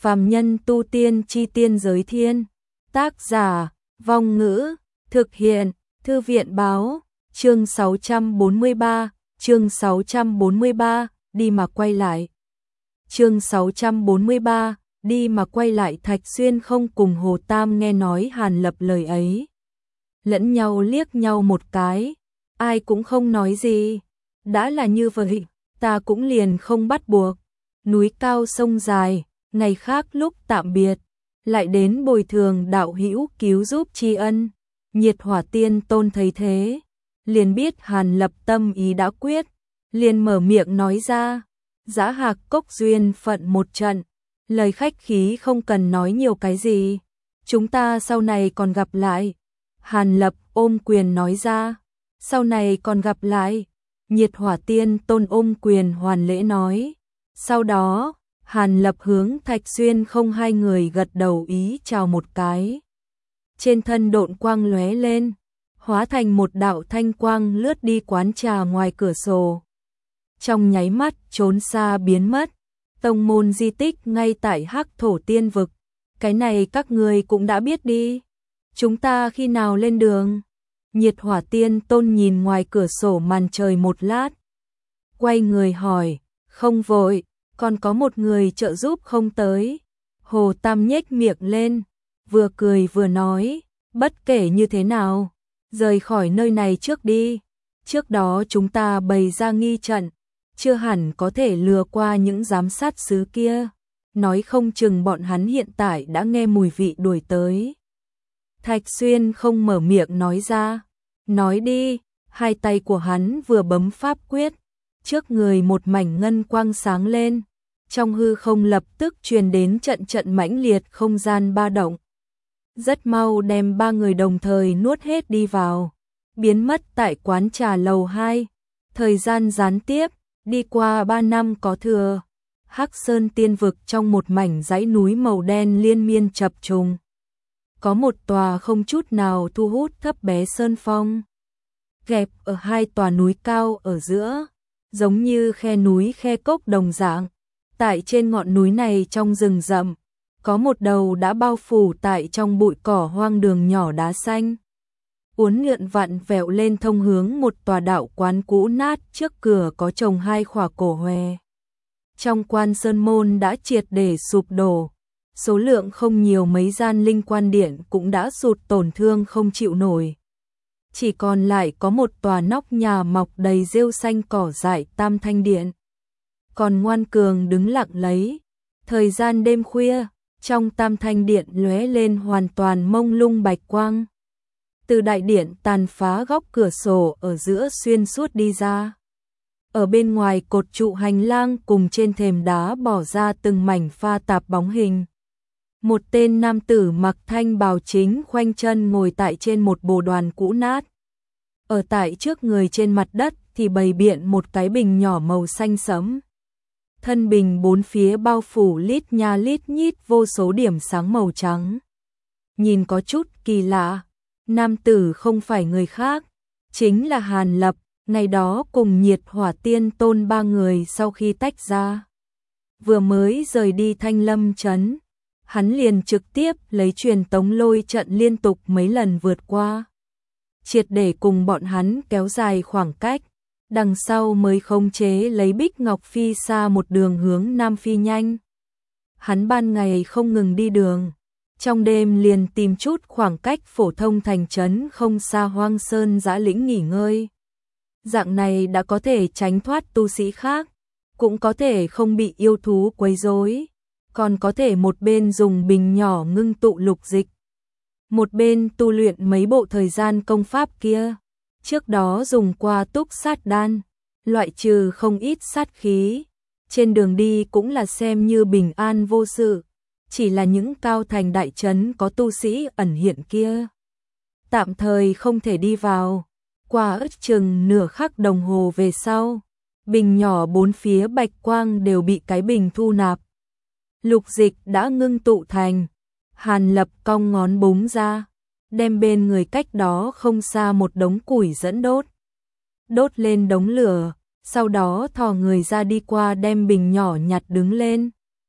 Phàm nhân tu tiên chi tiên giới thiên. Tác giả, Vong Ngữ, thực hiện, Thư viện báo, chương 643, đi mà quay lại. Chương 643, đi mà quay lại. Thạch Xuyên không cùng Hồ Tam nghe nói Hàn Lập lời ấy. Lẫn nhau liếc nhau một cái, ai cũng không nói gì. Đã là như vậy, ta cũng liền không bắt buộc. Núi cao sông dài, ngày khác lúc tạm biệt, lại đến bồi thường đạo hữu cứu giúp tri ân. Nhiệt Hỏa Tiên Tôn thấy thế, liền biết Hàn Lập tâm ý đã quyết, liền mở miệng nói ra, Dã Hạc Cốc duyên phận một trận, lời khách khí không cần nói nhiều cái gì, chúng ta sau này còn gặp lại. Hàn Lập ôm quyền nói ra, sau này còn gặp lại. Nhiệt Hỏa Tiên Tôn ôm quyền hoàn lễ nói. Sau đó, Hàn Lập hướng Thạch Xuyên không hai người gật đầu ý chào một cái. Trên thân độn quang lóe lên, hóa thành một đạo thanh quang lướt đi quán trà ngoài cửa sổ. Trong nháy mắt trốn xa biến mất, tông môn di tích ngay tại Hắc Thổ Tiên Vực. Cái này các người cũng đã biết đi. Chúng ta khi nào lên đường? Nhiệt Hỏa Tiên Tôn nhìn ngoài cửa sổ màn trời một lát. Quay người hỏi, không vội, còn có một người trợ giúp không tới. Hồ Tam nhếch miệng lên, vừa cười vừa nói, bất kể như thế nào, rời khỏi nơi này trước đi. Trước đó chúng ta bày ra nghi trận, chưa hẳn có thể lừa qua những giám sát sứ kia. Nói không chừng bọn hắn hiện tại đã nghe mùi vị đuổi tới. Thạch Xuyên không mở miệng nói ra. Nói đi, hai tay của hắn vừa bấm pháp quyết, trước người một mảnh ngân quang sáng lên, trong hư không lập tức truyền đến trận trận mãnh liệt không gian ba động. Rất mau đem ba người đồng thời nuốt hết đi vào, biến mất tại quán trà lầu 2. Thời gian gián tiếp, đi qua 3 năm có thừa, Hắc Sơn Tiên Vực trong một mảnh dãy núi màu đen liên miên chập trùng. Có một tòa không chút nào thu hút thấp bé sơn phong, kẹp ở hai tòa núi cao ở giữa, giống như khe núi khe cốc đồng dạng. Tại trên ngọn núi này trong rừng rậm, có một đầu đã bao phủ tại trong bụi cỏ hoang đường nhỏ đá xanh. Uốn lượn vặn vẹo lên thông hướng một tòa đạo quán cũ nát, trước cửa có trồng hai khỏa cổ hòe. Trong quan sơn môn đã triệt để sụp đổ, số lượng không nhiều, mấy gian linh quan điện cũng đã sụt tổn thương không chịu nổi. Chỉ còn lại có một tòa nóc nhà mọc đầy rêu xanh cỏ dại Tam Thanh Điện. Còn ngoan cường đứng lặng lấy. Thời gian đêm khuya, trong Tam Thanh Điện lóe lên hoàn toàn mông lung bạch quang. Từ đại điện tàn phá góc cửa sổ ở giữa xuyên suốt đi ra. Ở bên ngoài cột trụ hành lang cùng trên thềm đá bỏ ra từng mảnh pha tạp bóng hình. Một tên nam tử mặc thanh bào chính khoanh chân ngồi tại trên một bồ đoàn cũ nát. Ở tại trước người trên mặt đất thì bày biện một cái bình nhỏ màu xanh sẫm. Thân bình bốn phía bao phủ lít nha lít nhít vô số điểm sáng màu trắng. Nhìn có chút kỳ lạ, nam tử không phải người khác, chính là Hàn Lập, ngày đó cùng Nhiệt Hỏa Tiên Tôn ba người sau khi tách ra. Vừa mới rời đi Thanh Lâm Trấn, hắn liền trực tiếp lấy truyền tống lôi trận liên tục mấy lần vượt qua, triệt để cùng bọn hắn kéo dài khoảng cách, đằng sau mới khống chế lấy Bích Ngọc Phi xa một đường hướng Nam phi nhanh. Hắn ban ngày không ngừng đi đường, trong đêm liền tìm chút khoảng cách phổ thông thành trấn không xa hoang sơn dã lĩnh nghỉ ngơi. Dạng này đã có thể tránh thoát tu sĩ khác, cũng có thể không bị yêu thú quấy rối, còn có thể một bên dùng bình nhỏ ngưng tụ lục dịch, một bên tu luyện mấy bộ thời gian công pháp kia. Trước đó dùng qua túc sát đan, loại trừ không ít sát khí. Trên đường đi cũng là xem như bình an vô sự, chỉ là những cao thành đại trấn có tu sĩ ẩn hiện kia tạm thời không thể đi vào. Qua ước chừng nửa khắc đồng hồ về sau, bình nhỏ bốn phía bạch quang đều bị cái bình thu nạp. Lục dịch đã ngưng tụ thành. Hàn Lập cong ngón búng ra, đem bên người cách đó không xa một đống củi dẫn đốt. Đốt lên đống lửa, sau đó thò người ra đi qua đem bình nhỏ nhặt đứng lên.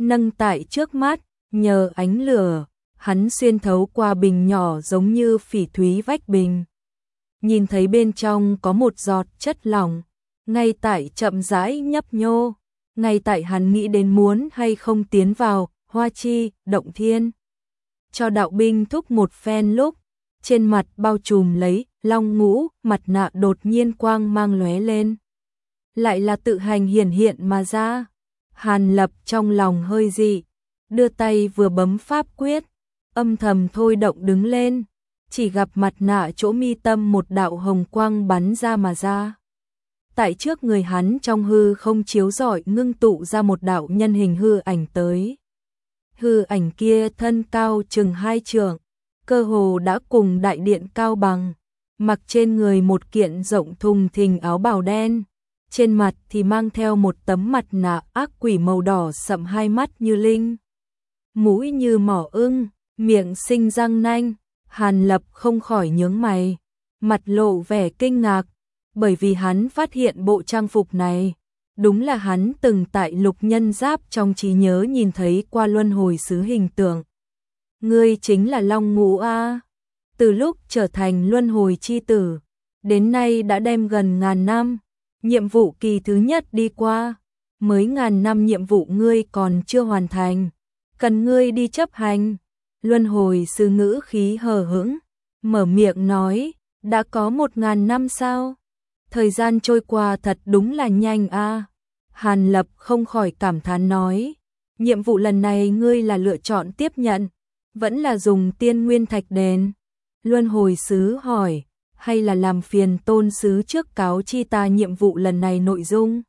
nâng tại trước mắt, nhờ ánh lửa, hắn xuyên thấu qua bình nhỏ giống như phỉ thúy vách bình. Nhìn thấy bên trong có một giọt chất lỏng, ngay tại chậm rãi nhấp nhô, ngay tại hắn nghĩ đến muốn hay không tiến vào, Hoa Chi, Động Thiên. Cho đạo binh thúc một phen lúc, trên mặt bao trùm lấy, long ngũ, mặt nạ đột nhiên quang mang lóe lên. Lại là tự hành hiển hiện mà ra. Hàn Lập trong lòng hơi dị, đưa tay vừa bấm pháp quyết, âm thầm thôi động đứng lên, chỉ gặp mặt nạ chỗ mi tâm một đạo hồng quang bắn ra mà ra. Tại trước người hắn trong hư không chiếu rọi ngưng tụ ra một đạo nhân hình hư ảnh tới. Hư ảnh kia thân cao chừng 2 trượng, cơ hồ đã cùng đại điện cao bằng, mặc trên người một kiện rộng thùng thình áo bào đen, trên mặt thì mang theo một tấm mặt nạ ác quỷ màu đỏ sậm, hai mắt như linh, mũi như mỏ ưng, miệng sinh răng nanh. Hàn Lập không khỏi nhướng mày, mặt lộ vẻ kinh ngạc, bởi vì hắn phát hiện bộ trang phục này, đúng là hắn từng tại Lục Nhân Giáp trong trí nhớ nhìn thấy qua luân hồi sứ hình tượng. Ngươi chính là Long Ngũ a? Từ lúc trở thành luân hồi chi tử, đến nay đã đem gần 1000 năm, nhiệm vụ kỳ thứ nhất đi qua, mới 1000 năm nhiệm vụ ngươi còn chưa hoàn thành, cần ngươi đi chấp hành. Luân hồi sư ngữ khí hờ hững, mở miệng nói, đã có 1000 năm sao? Thời gian trôi qua thật đúng là nhanh a. Hàn Lập không khỏi cảm thán nói, nhiệm vụ lần này ngươi là lựa chọn tiếp nhận, vẫn là dùng tiên nguyên thạch đền? Luân hồi sứ hỏi, hay là làm phiền tôn sứ trước cáo chi ta nhiệm vụ lần này nội dung?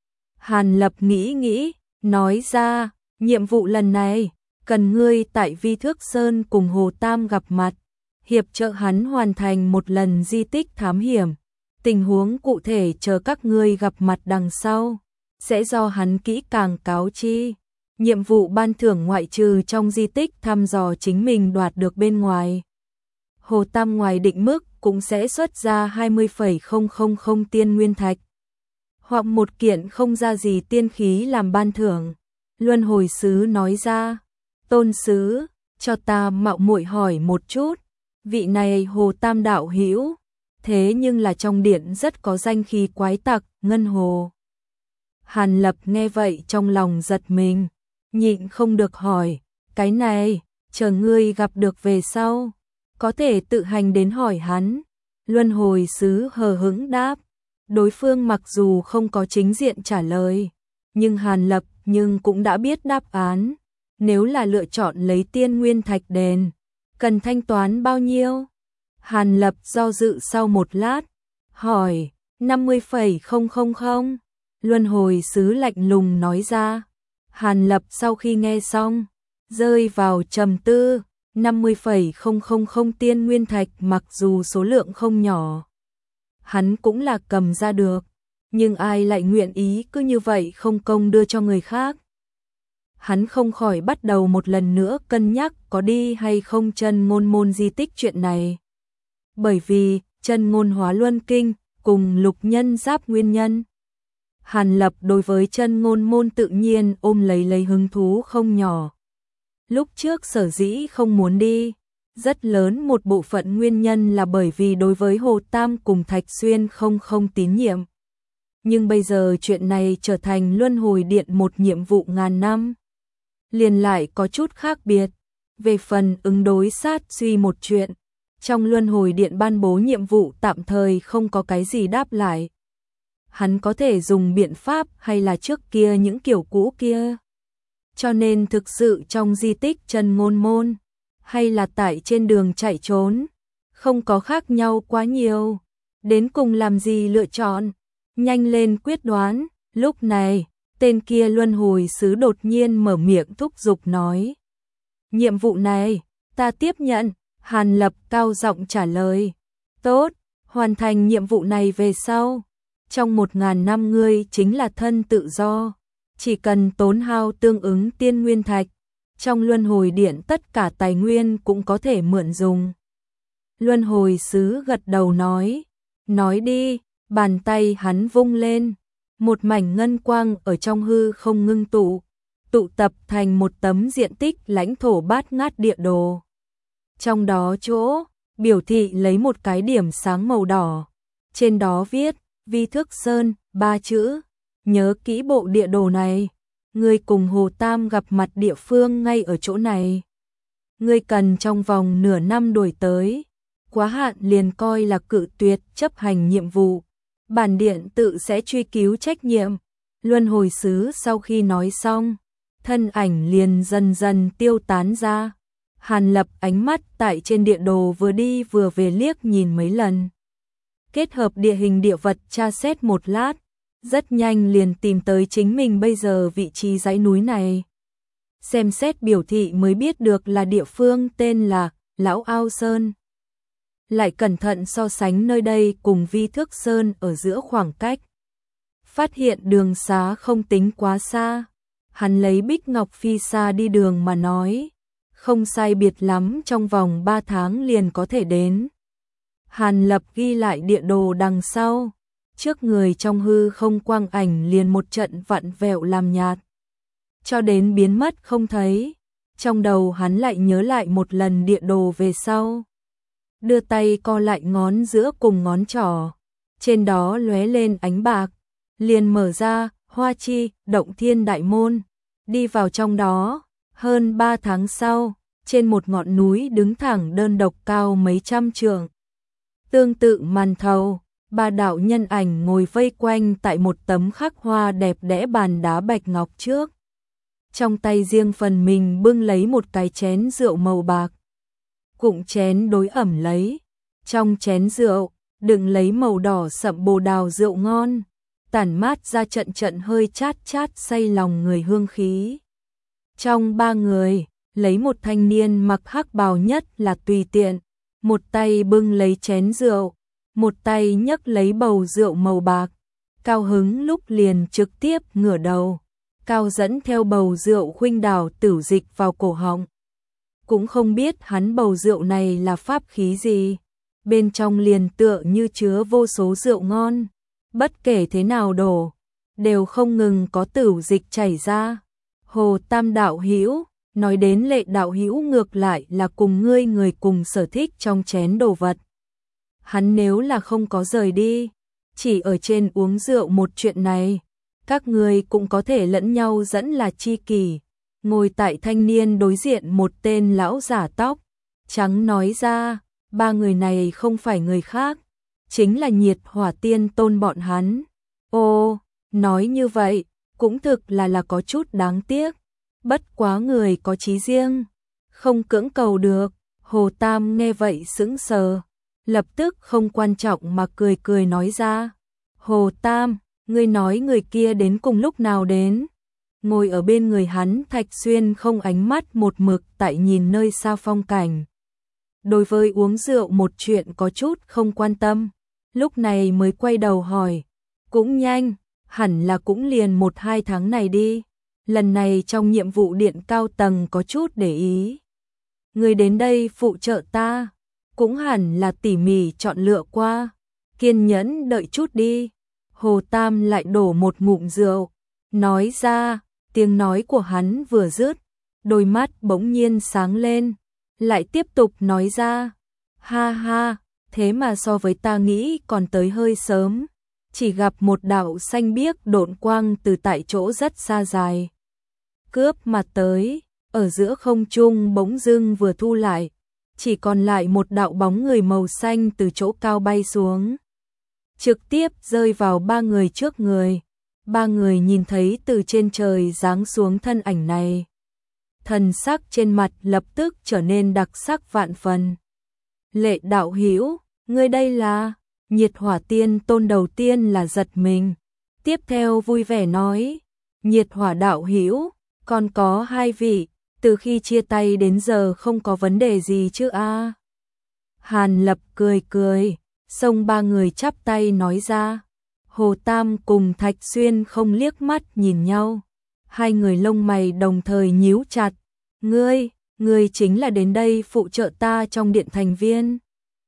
Hàn Lập nghĩ, nói ra, nhiệm vụ lần này, cần ngươi tại Vi Thước Sơn cùng Hồ Tam gặp mặt, hiệp trợ hắn hoàn thành một lần di tích thám hiểm. Tình huống cụ thể chờ các ngươi gặp mặt đằng sau, sẽ do hắn kỹ càng cáo chi. Nhiệm vụ ban thưởng ngoại trừ trong di tích thăm dò chính mình đoạt được bên ngoài, Hồ Tam ngoài định mức cũng sẽ xuất ra 20,000 tiên nguyên thạch, hoặc một kiện không ra gì tiên khí làm ban thưởng. Luân hồi sứ nói ra, tôn sứ, cho ta mạo muội hỏi một chút, vị này Hồ Tam đạo hữu, thế nhưng là trong điện rất có danh khí quái tặc, Ngân Hồ. Hàn Lập nghe vậy trong lòng giật mình, nhịn không được hỏi, cái này, chờ ngươi gặp được về sau, có thể tự hành đến hỏi hắn. Luân hồi sứ hờ hững đáp, đối phương mặc dù không có chính diện trả lời, nhưng Hàn Lập cũng đã biết đáp án. Nếu là lựa chọn lấy tiên nguyên thạch đền, cần thanh toán bao nhiêu? Hàn Lập do dự sau một lát, hỏi, 50,000. Luân hồi sứ lạnh lùng nói ra. Hàn Lập sau khi nghe xong, rơi vào trầm tư. 50,000 tiên nguyên thạch mặc dù số lượng không nhỏ, hắn cũng là cầm ra được, nhưng ai lại nguyện ý cứ như vậy không công đưa cho người khác? Hắn không khỏi bắt đầu một lần nữa cân nhắc có đi hay không Chân Ngôn môn di tích chuyện này. Bởi vì Chân Ngôn Hóa Luân Kinh cùng Lục Nhân Giáp nguyên nhân, Hàn Lập đối với Chân Ngôn môn tự nhiên ôm lấy hứng thú không nhỏ. Lúc trước sở dĩ không muốn đi, rất lớn một bộ phận nguyên nhân là bởi vì đối với Hồ Tam cùng Thạch Xuyên không tín nhiệm. Nhưng bây giờ chuyện này trở thành luân hồi điện một nhiệm vụ 1000 năm, liền lại có chút khác biệt. Về phần ứng đối sát suy một chuyện, trong luân hồi điện ban bố nhiệm vụ tạm thời không có cái gì đáp lại. Hắn có thể dùng biện pháp hay là trước kia những kiểu cũ kia. Cho nên thực sự trong di tích Chân Ngôn môn, hay là tại trên đường chạy trốn, không có khác nhau quá nhiều. Đến cùng làm gì lựa chọn, nhanh lên quyết đoán. Lúc này, tên kia luân hồi sứ đột nhiên mở miệng thúc giục nói. Nhiệm vụ này, ta tiếp nhận. Hàn Lập cao giọng trả lời. Tốt, hoàn thành nhiệm vụ này về sau, trong 1000 năm ngươi chính là thân tự do. Chỉ cần tốn hao tương ứng tiên nguyên thạch, trong luân hồi điện tất cả tài nguyên cũng có thể mượn dùng. Luân hồi sứ gật đầu nói đi. Bàn tay hắn vung lên, một mảnh ngân quang ở trong hư không ngưng tụ, tụ tập thành một tấm diện tích lãnh thổ bát ngát địa đồ. Trong đó chỗ biểu thị lấy một cái điểm sáng màu đỏ, trên đó viết Vi Thước Sơn 3 chữ. Nhớ kỹ bộ địa đồ này, ngươi cùng Hồ Tam gặp mặt địa phương ngay ở chỗ này. Ngươi cần trong vòng nửa năm đuổi tới, quá hạn liền coi là cự tuyệt chấp hành nhiệm vụ. Bản điện tự sẽ truy cứu trách nhiệm. Luân hồi sứ sau khi nói xong, thân ảnh liền dần dần tiêu tán ra. Hàn Lập ánh mắt tại trên địa đồ vừa đi vừa về liếc nhìn mấy lần. Kết hợp địa hình địa vật tra xét một lát, rất nhanh liền tìm tới chính mình bây giờ vị trí dãy núi này. Xem xét biểu thị mới biết được là địa phương tên là Lão Ao Sơn. Lại cẩn thận so sánh nơi đây cùng Vi Thước Sơn ở giữa khoảng cách. Phát hiện đường xá không tính quá xa. Hắn lấy Bích Ngọc Phi xa đi đường mà nói. Không sai biệt lắm, trong vòng 3 tháng liền có thể đến. Hàn Lập ghi lại địa đồ đằng sau. Trước người trong hư không quang ảnh liền một trận vặn vẹo làm nhạt. Cho đến biến mất không thấy. Trong đầu hắn lại nhớ lại một lần địa đồ về sau. Đưa tay co lại ngón giữa cùng ngón trỏ. Trên đó lóe lên ánh bạc. Liền mở ra, Hoa Chi, Động Thiên Đại Môn. Đi vào trong đó. Hơn 3 tháng sau, trên một ngọn núi đứng thẳng đơn độc cao mấy trăm trượng. Tương tự màn thầu, 3 đạo nhân ảnh ngồi vây quanh tại một tấm khắc hoa đẹp đẽ bàn đá bạch ngọc trước. Trong tay riêng phần mình bưng lấy một cái chén rượu màu bạc. Cụng chén đối ẩm lấy. Trong chén rượu, đựng lấy màu đỏ sậm bồ đào rượu ngon. Tản mát ra trận trận hơi chát chát say lòng người hương khí. Trong 3 người, lấy một thanh niên mặc hắc bào nhất là tùy tiện. Một tay bưng lấy chén rượu, một tay nhấc lấy bầu rượu màu bạc. Cao hứng lúc liền trực tiếp ngửa đầu. Cao dẫn theo bầu rượu khuynh đảo tử dịch vào cổ họng. Cũng không biết hắn bầu rượu này là pháp khí gì. Bên trong liền tựa như chứa vô số rượu ngon. Bất kể thế nào đổ, đều không ngừng có tử dịch chảy ra. Hồ Tam đạo hữu, nói đến Lệ đạo hữu ngược lại là cùng ngươi người cùng sở thích trong chén đồ vật. Hắn nếu là không có rời đi, chỉ ở trên uống rượu một chuyện này, các ngươi cũng có thể lẫn nhau dẫn là chi kỷ. Ngồi tại thanh niên đối diện một tên lão giả tóc trắng nói ra, 3 người này không phải người khác, chính là Nhiệt Hỏa Tiên Tôn bọn hắn. Ô, nói như vậy, cũng thực là có chút đáng tiếc. Bất quá người có chí riêng, không cưỡng cầu được. Hồ Tam nghe vậy sững sờ, lập tức không quan trọng mà cười cười nói ra. Hồ Tam, ngươi nói người kia đến cùng lúc nào đến? Ngồi ở bên người hắn Thạch Xuyên không ánh mắt một mực tại nhìn nơi xa phong cảnh. Đối với uống rượu một chuyện có chút không quan tâm, lúc này mới quay đầu hỏi. Cũng nhanh, hẳn là cũng liền 1-2 tháng này đi. Lần này trong nhiệm vụ điện cao tầng có chút để ý. Người đến đây phụ trợ ta, cũng hẳn là tỉ mỉ chọn lựa qua. Kiên nhẫn đợi chút đi. Hồ Tam lại đổ một ngụm rượu, nói ra. Tiếng nói của hắn vừa dứt, đôi mắt bỗng nhiên sáng lên, lại tiếp tục nói ra. Ha ha, thế mà so với ta nghĩ còn tới hơi sớm. Chỉ gặp một đạo xanh biếc độn quang từ tại chỗ rất xa dài. Cướp mà tới, ở giữa không trung bỗng dưng vừa thu lại. Chỉ còn lại một đạo bóng người màu xanh từ chỗ cao bay xuống. Trực tiếp rơi vào 3 người trước người. 3 người nhìn thấy từ trên trời giáng xuống thân ảnh này. Thần sắc trên mặt lập tức trở nên đặc sắc vạn phần. Lệ đạo hữu, ngươi đây là? Nhiệt Hỏa Tiên Tôn đầu tiên là giật mình. Tiếp theo vui vẻ nói. Nhiệt Hỏa đạo hữu, còn có 2 vị, từ khi chia tay đến giờ không có vấn đề gì chứ a? Hàn Lập cười cười, xông 3 người chắp tay nói ra. Hồ Tam cùng Thạch Xuyên không liếc mắt nhìn nhau. 2 người lông mày đồng thời nhíu chặt. Ngươi chính là đến đây phụ trợ ta trong điện thành viên.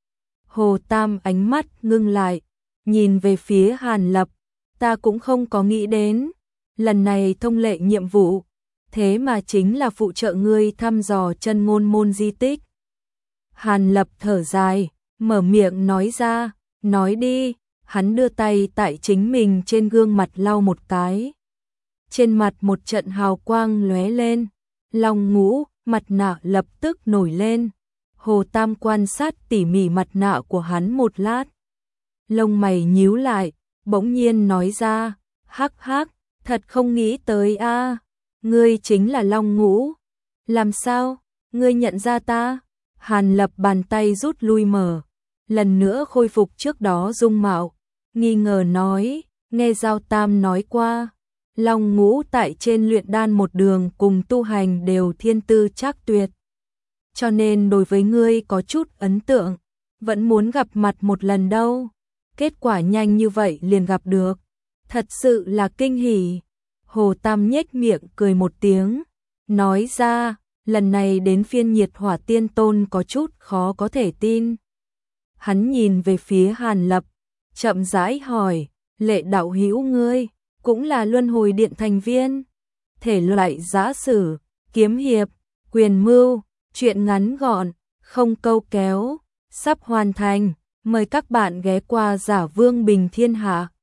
Hồ Tam ánh mắt ngưng lại, nhìn về phía Hàn Lập. Ta cũng không có nghĩ đến. Lần này thông lệ nhiệm vụ, thế mà chính là phụ trợ ngươi thăm dò chân ngôn môn di tích. Hàn Lập thở dài, mở miệng nói ra, nói đi, hắn đưa tay tại chính mình trên gương mặt lau một cái. Trên mặt một trận hào quang lóe lên, Long Ngũ, mặt nạ lập tức nổi lên. Hồ Tam quan sát tỉ mỉ mặt nạ của hắn một lát. Lông mày nhíu lại, bỗng nhiên nói ra, hắc hắc, thật không nghĩ tới a, ngươi chính là Long Ngũ. Làm sao, ngươi nhận ra ta? Hàn Lập bàn tay rút lui mở, lần nữa khôi phục trước đó dung mạo, nghi ngờ nói, nghe Giao Tam nói qua, Long Ngũ tại trên luyện đan một đường cùng tu hành đều thiên tư trác tuyệt. Cho nên đối với ngươi có chút ấn tượng, vẫn muốn gặp mặt một lần đâu. Kết quả nhanh như vậy liền gặp được, thật sự là kinh hỉ. Hồ Tam nhếch miệng cười một tiếng, nói ra, lần này đến phiên Nhiệt Hỏa Tiên Tôn có chút khó có thể tin. Hắn nhìn về phía Hàn Lập, chậm rãi hỏi, Lệ đạo hữu ngươi, cũng là Luân Hồi Điện thành viên. Thể loại giã sử, kiếm hiệp, quyền mưu, truyện ngắn gọn, không câu kéo, sắp hoàn thành. Mời các bạn ghé qua Giả Vương Bình Thiên Hạ.